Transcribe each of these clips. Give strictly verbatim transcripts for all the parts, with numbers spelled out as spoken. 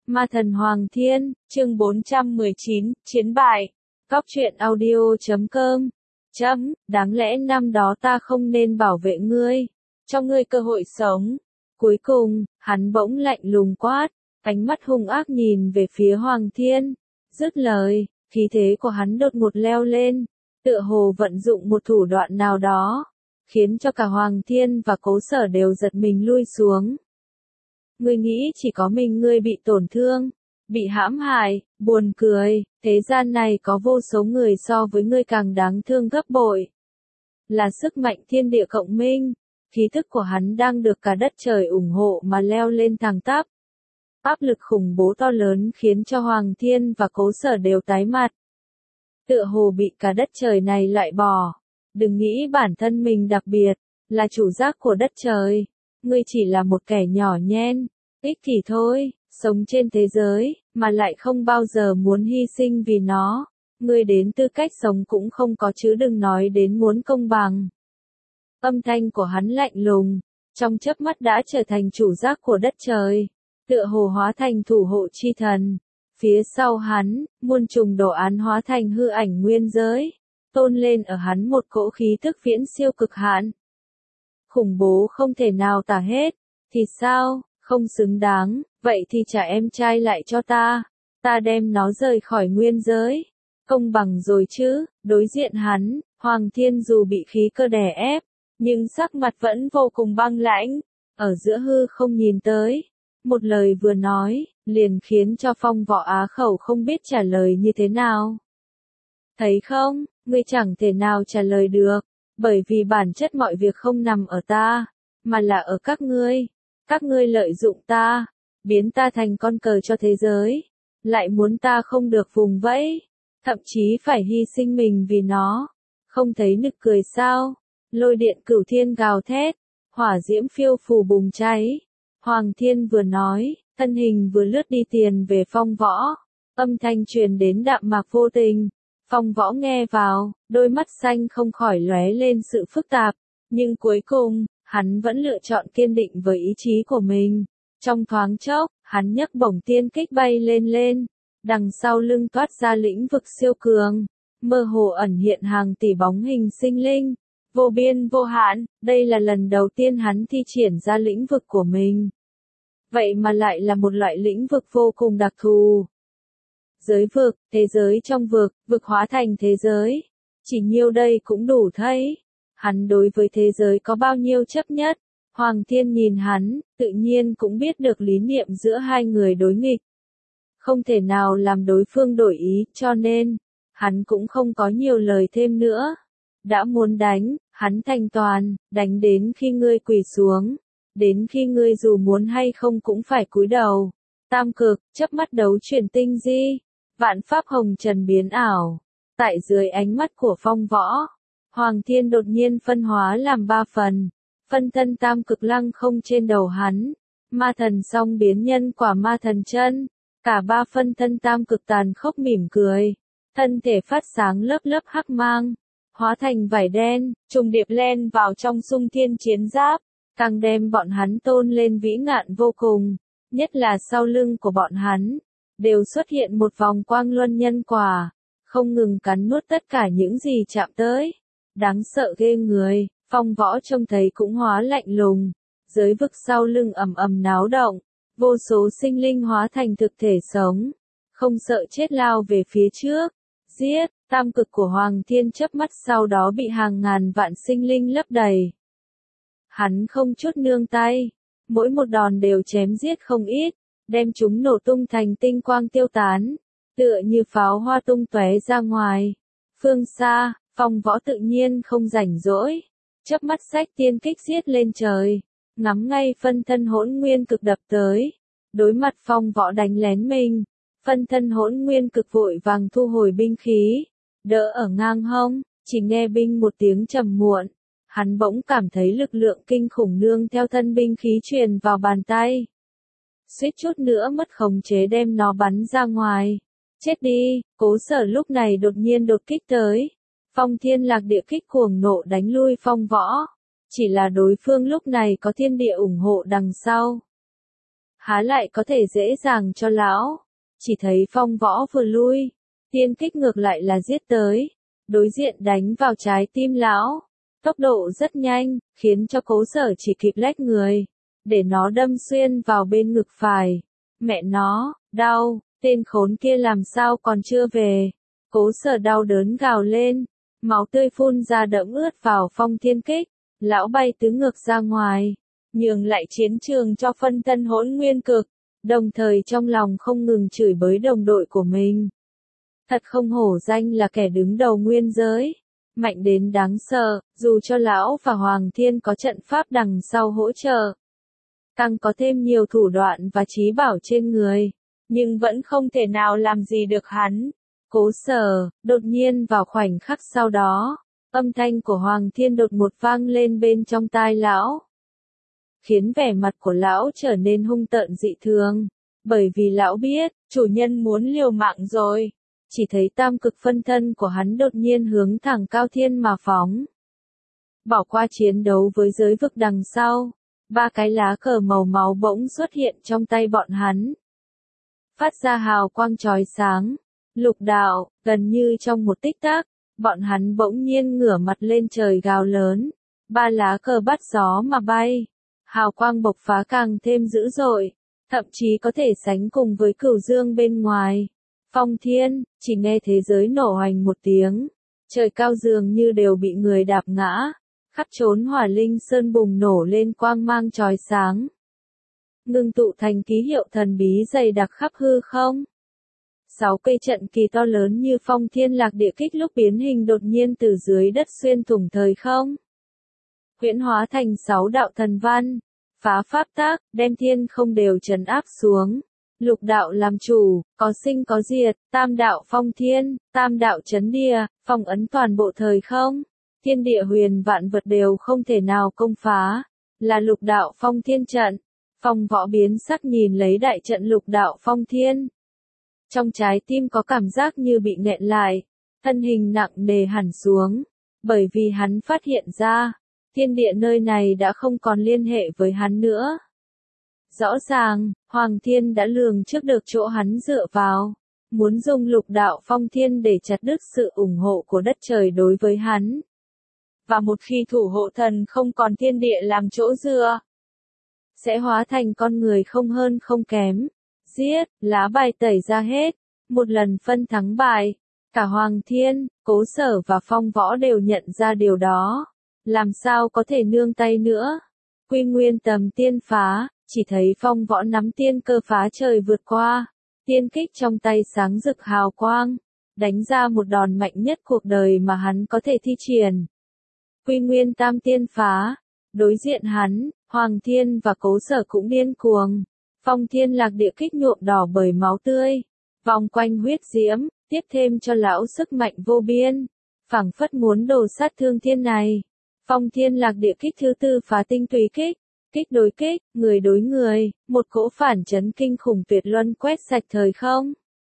Ma thần Hoàng Thiên, chương bốn trăm mười chín, chiến bại. Cóc truyện audio chấm com. Chấm, đáng lẽ năm đó ta không nên bảo vệ ngươi, cho ngươi cơ hội sống. Cuối cùng, hắn bỗng lạnh lùng quát, ánh mắt hung ác nhìn về phía Hoàng Thiên. Dứt lời, khí thế của hắn đột ngột leo lên, tựa hồ vận dụng một thủ đoạn nào đó, khiến cho cả Hoàng Thiên và Cố Sở đều giật mình lui xuống. Ngươi nghĩ chỉ có mình ngươi bị tổn thương, bị hãm hại, buồn cười, thế gian này có vô số người so với ngươi càng đáng thương gấp bội. Là sức mạnh thiên địa cộng minh, khí thức của hắn đang được cả đất trời ủng hộ mà leo lên thẳng tắp. Áp lực khủng bố to lớn khiến cho Hoàng Thiên và Cố Sở đều tái mặt. Tựa hồ bị cả đất trời này loại bỏ. Đừng nghĩ bản thân mình đặc biệt, là chủ giác của đất trời. Ngươi chỉ là một kẻ nhỏ nhen, ích kỷ thôi, sống trên thế giới, mà lại không bao giờ muốn hy sinh vì nó. Ngươi đến tư cách sống cũng không có chứ đừng nói đến muốn công bằng. Âm thanh của hắn lạnh lùng, trong chớp mắt đã trở thành chủ giác của đất trời, tựa hồ hóa thành thủ hộ chi thần. Phía sau hắn, muôn trùng đồ án hóa thành hư ảnh nguyên giới, tôn lên ở hắn một cỗ khí tức viễn siêu cực hạn. Khủng bố không thể nào tả hết, thì sao, không xứng đáng, vậy thì trả em trai lại cho ta, ta đem nó rời khỏi nguyên giới. Công bằng rồi chứ, đối diện hắn, Hoàng Thiên dù bị khí cơ đè ép, nhưng sắc mặt vẫn vô cùng băng lãnh, ở giữa hư không nhìn tới. Một lời vừa nói, liền khiến cho Phong Võ Á Khẩu không biết trả lời như thế nào. Thấy không, ngươi chẳng thể nào trả lời được, bởi vì bản chất mọi việc không nằm ở ta, mà là ở các ngươi. Các ngươi lợi dụng ta, biến ta thành con cờ cho thế giới, lại muốn ta không được vùng vẫy, thậm chí phải hy sinh mình vì nó. Không thấy nực cười sao? Lôi điện cửu thiên gào thét, hỏa diễm phiêu phù bùng cháy. Hoàng Thiên vừa nói, thân hình vừa lướt đi tiền về Phong Võ, âm thanh truyền đến đạm mạc vô tình. Phong Võ nghe vào, đôi mắt xanh không khỏi lóe lên sự phức tạp, nhưng cuối cùng, hắn vẫn lựa chọn kiên định với ý chí của mình. Trong thoáng chốc, hắn nhấc bổng tiên kích bay lên lên, đằng sau lưng toát ra lĩnh vực siêu cường, mơ hồ ẩn hiện hàng tỷ bóng hình sinh linh, vô biên vô hạn. Đây là lần đầu tiên hắn thi triển ra lĩnh vực của mình. Vậy mà lại là một loại lĩnh vực vô cùng đặc thù. Giới vực, thế giới trong vực, vực hóa thành thế giới. Chỉ nhiêu đây cũng đủ thấy. Hắn đối với thế giới có bao nhiêu chấp nhất. Hoàng Thiên nhìn hắn, tự nhiên cũng biết được lý niệm giữa hai người đối nghịch. Không thể nào làm đối phương đổi ý, cho nên, hắn cũng không có nhiều lời thêm nữa. Đã muốn đánh, hắn thành toàn, đánh đến khi ngươi quỳ xuống. Đến khi ngươi dù muốn hay không cũng phải cúi đầu. Tam cực, chớp mắt đấu chuyển tinh di. Vạn pháp hồng trần biến ảo. Tại dưới ánh mắt của Phong Võ, Hoàng Thiên đột nhiên phân hóa làm ba phần. Phân thân tam cực lăng không trên đầu hắn. Ma thần song biến nhân quả ma thần chân. Cả ba phân thân tam cực tàn khốc mỉm cười. Thân thể phát sáng lớp lớp hắc mang. Hóa thành vải đen, trùng điệp len vào trong xung thiên chiến giáp. Càng đem bọn hắn tôn lên vĩ ngạn vô cùng. Nhất là sau lưng của bọn hắn, đều xuất hiện một vòng quang luân nhân quả, không ngừng cắn nuốt tất cả những gì chạm tới. Đáng sợ ghê người, Phong Võ trông thấy cũng hóa lạnh lùng. Giới vực sau lưng ầm ầm náo động, vô số sinh linh hóa thành thực thể sống, không sợ chết lao về phía trước. Giết, tam cực của Hoàng Thiên chớp mắt sau đó bị hàng ngàn vạn sinh linh lấp đầy. Hắn không chút nương tay, mỗi một đòn đều chém giết không ít, đem chúng nổ tung thành tinh quang tiêu tán, tựa như pháo hoa tung tóe ra ngoài. Phương xa, Phong Võ tự nhiên không rảnh rỗi, chớp mắt xách tiên kích giết lên trời, ngắm ngay phân thân hỗn nguyên cực đập tới. Đối mặt Phong Võ đánh lén mình, phân thân hỗn nguyên cực vội vàng thu hồi binh khí, đỡ ở ngang hông, chỉ nghe binh một tiếng trầm muộn. Hắn bỗng cảm thấy lực lượng kinh khủng nương theo thân binh khí truyền vào bàn tay. Suýt chút nữa mất khống chế đem nó bắn ra ngoài. Chết đi, Cố Sở lúc này đột nhiên đột kích tới. Phong Thiên Lạc Địa kích cuồng nộ đánh lui Phong Võ. Chỉ là đối phương lúc này có thiên địa ủng hộ đằng sau. há lại có thể dễ dàng cho lão. Chỉ thấy phong võ vừa lui, tiên kích ngược lại là giết tới, đối diện đánh vào trái tim lão. Tốc độ rất nhanh, khiến cho Cố Sở chỉ kịp lách người, để nó đâm xuyên vào bên ngực phải. Mẹ nó, đau, tên khốn kia làm sao còn chưa về. Cố Sở đau đớn gào lên, máu tươi phun ra đẫm ướt vào phong thiên kích, lão bay tứ ngược ra ngoài, nhường lại chiến trường cho phân thân Hỗn Nguyên Cực, đồng thời trong lòng không ngừng chửi bới đồng đội của mình. Thật không hổ danh là kẻ đứng đầu nguyên giới, mạnh đến đáng sợ, dù cho lão và Hoàng Thiên có trận pháp đằng sau hỗ trợ, càng có thêm nhiều thủ đoạn và trí bảo trên người, nhưng vẫn không thể nào làm gì được hắn. Cố Sở, đột nhiên vào khoảnh khắc sau đó, âm thanh của Hoàng Thiên đột một vang lên bên trong tai lão, khiến vẻ mặt của lão trở nên hung tợn dị thường, bởi vì lão biết, chủ nhân muốn liều mạng rồi. Chỉ thấy tam cực phân thân của hắn đột nhiên hướng thẳng Cao Thiên mà phóng. Bỏ qua chiến đấu với giới vực đằng sau, ba cái lá cờ màu máu bỗng xuất hiện trong tay bọn hắn, phát ra hào quang chói sáng. Lục đạo, gần như trong một tích tắc, bọn hắn bỗng nhiên ngửa mặt lên trời gào lớn, ba lá cờ bắt gió mà bay, hào quang bộc phá càng thêm dữ dội, thậm chí có thể sánh cùng với cửu dương bên ngoài. Phong Thiên, chỉ nghe thế giới nổ hoành một tiếng, trời cao dường như đều bị người đạp ngã, khắp trốn Hỏa Linh Sơn bùng nổ lên quang mang chói sáng, ngưng tụ thành ký hiệu thần bí dày đặc khắp hư không. Sáu cây trận kỳ to lớn như Phong Thiên Lạc Địa Kích lúc biến hình đột nhiên từ dưới đất xuyên thủng thời không, huyễn hóa thành sáu đạo thần văn, phá pháp tác, đem thiên không đều trấn áp xuống. Lục đạo làm chủ, có sinh có diệt, tam đạo phong thiên, tam đạo chấn địa, phong ấn toàn bộ thời không. Thiên địa huyền vạn vật đều không thể nào công phá, là lục đạo phong thiên trận. Phong Võ biến sắc nhìn lấy đại trận lục đạo phong thiên. Trong trái tim có cảm giác như bị nghẹn lại, thân hình nặng nề hẳn xuống, bởi vì hắn phát hiện ra, thiên địa nơi này đã không còn liên hệ với hắn nữa. Rõ ràng, Hoàng Thiên đã lường trước được chỗ hắn dựa vào, muốn dùng lục đạo phong thiên để chặt đứt sự ủng hộ của đất trời đối với hắn. Và một khi thủ hộ thần không còn thiên địa làm chỗ dựa, sẽ hóa thành con người không hơn không kém. Giết, lá bài tẩy ra hết, một lần phân thắng bại. Cả Hoàng Thiên, Cố Sở và Phong Võ đều nhận ra điều đó. Làm sao có thể nương tay nữa. Quy Nguyên Tầm Tiên phá, chỉ thấy Phong Võ nắm tiên cơ phá trời vượt qua. Tiên kích trong tay sáng rực hào quang, đánh ra một đòn mạnh nhất cuộc đời mà hắn có thể thi triển. Quy Nguyên Tam Tiên phá, đối diện hắn, Hoàng Thiên và Cố Sở cũng điên cuồng. Phong Thiên Lạc Địa Kích nhuộm đỏ bởi máu tươi, vòng quanh huyết diễm, tiếp thêm cho lão sức mạnh vô biên, phảng phất muốn đổ sát thương thiên này. Phong Thiên Lạc Địa Kích thứ tư phá tinh túy kích, kích đối kích, người đối người, một cỗ phản chấn kinh khủng tuyệt luân quét sạch thời không.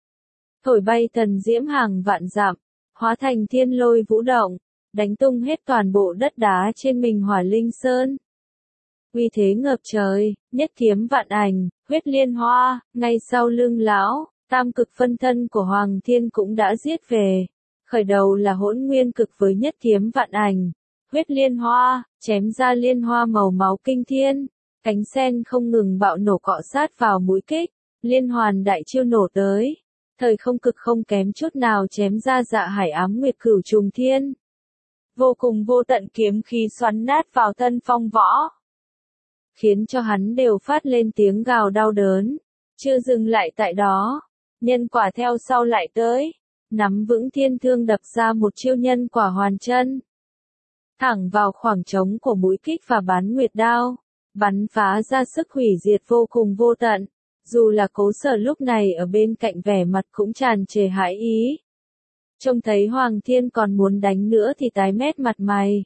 Thổi bay thần diễm hàng vạn dặm, hóa thành thiên lôi vũ động, đánh tung hết toàn bộ đất đá trên mình Hỏa Linh Sơn. Uy thế ngập trời, nhất kiếm vạn ảnh, huyết liên hoa, ngay sau lưng lão, tam cực phân thân của Hoàng Thiên cũng đã giết về. Khởi đầu là Hỗn Nguyên Cực với nhất kiếm vạn ảnh, huyết liên hoa, chém ra liên hoa màu máu kinh thiên, cánh sen không ngừng bạo nổ cọ sát vào mũi kích, liên hoàn đại chiêu nổ tới. Thời không cực không kém chút nào chém ra Dạ Hải Ám Nguyệt Cửu Trùng Thiên. Vô cùng vô tận kiếm khí xoắn nát vào thân Phong Võ, khiến cho hắn đều phát lên tiếng gào đau đớn. Chưa dừng lại tại đó, nhân quả theo sau lại tới, nắm vững thiên thương đập ra một chiêu nhân quả hoàn chân, thẳng vào khoảng trống của mũi kích và bán nguyệt đao, bắn phá ra sức hủy diệt vô cùng vô tận. Dù là Cố Sở lúc này ở bên cạnh vẻ mặt cũng tràn trề hãi ý. Trông thấy Hoàng Thiên còn muốn đánh nữa thì tái mét mặt mày.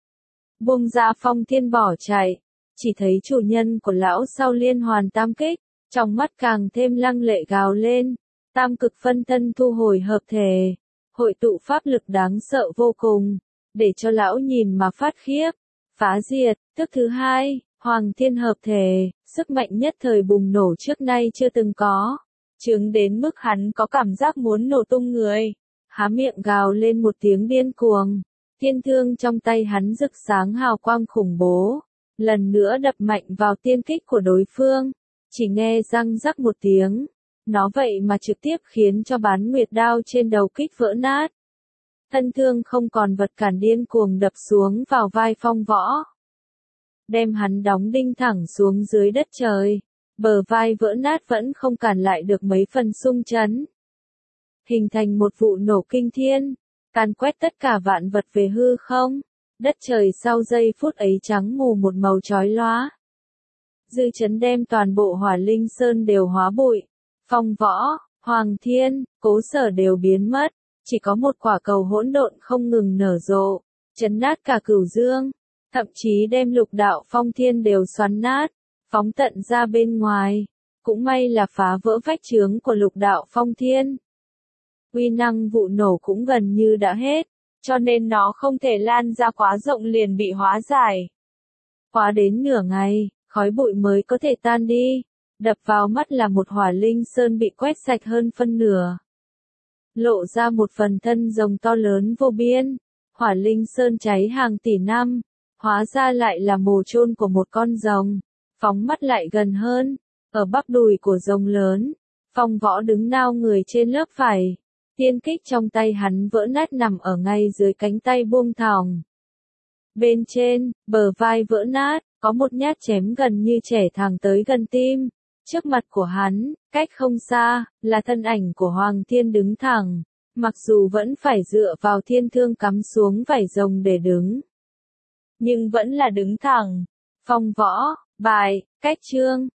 Buông ra Phong Thiên bỏ chạy, chỉ thấy chủ nhân của lão sau liên hoàn tam kích, trong mắt càng thêm lăng lệ gào lên, tam cực phân thân thu hồi hợp thể, hội tụ pháp lực đáng sợ vô cùng, để cho lão nhìn mà phát khiếp. Phá diệt, tức thứ hai, Hoàng thiên hợp thể, sức mạnh nhất thời bùng nổ trước nay chưa từng có. Chứng đến mức hắn có cảm giác muốn nổ tung người. Há miệng gào lên một tiếng điên cuồng. Thiên thương trong tay hắn rực sáng hào quang khủng bố. Lần nữa đập mạnh vào tiên kích của đối phương. Chỉ nghe răng rắc một tiếng. Nó vậy mà trực tiếp khiến cho bán nguyệt đao trên đầu kích vỡ nát. Thân thương không còn vật cản điên cuồng đập xuống vào vai Phong Võ. Đem hắn đóng đinh thẳng xuống dưới đất trời. Bờ vai vỡ nát vẫn không cản lại được mấy phần xung chấn. Hình thành một vụ nổ kinh thiên. Càn quét tất cả vạn vật về hư không. Đất trời sau giây phút ấy trắng mù một màu chói lóa. Dư chấn đem toàn bộ Hỏa Linh Sơn đều hóa bụi. Phong Võ, Hoàng Thiên, Cố Sở đều biến mất. Chỉ có một quả cầu hỗn độn không ngừng nở rộ. Chấn nát cả Cửu Dương. Thậm chí đem lục đạo phong thiên đều xoắn nát. Phóng tận ra bên ngoài. Cũng may là phá vỡ vách chướng của lục đạo phong thiên. Uy năng vụ nổ cũng gần như đã hết. Cho nên nó không thể lan ra quá rộng liền bị hóa giải. Quá đến nửa ngày, khói bụi mới có thể tan đi. Đập vào mắt là một Hỏa Linh Sơn bị quét sạch hơn phân nửa. Lộ ra một phần thân rồng to lớn vô biên. Hỏa Linh Sơn cháy hàng tỷ năm. Hóa ra lại là mồ chôn của một con rồng. Phóng mắt lại gần hơn. Ở bắp đùi của rồng lớn. Phong Võ đứng nao người trên lớp vải. Tiên kích trong tay hắn vỡ nát nằm ở ngay dưới cánh tay buông thõng. Bên trên, bờ vai vỡ nát, có một nhát chém gần như chẻ thẳng tới gần tim. Trước mặt của hắn, cách không xa, là thân ảnh của Hoàng Thiên đứng thẳng. Mặc dù vẫn phải dựa vào thiên thương cắm xuống vảy rồng để đứng. Nhưng vẫn là đứng thẳng. Phong Võ, bài, cách chương.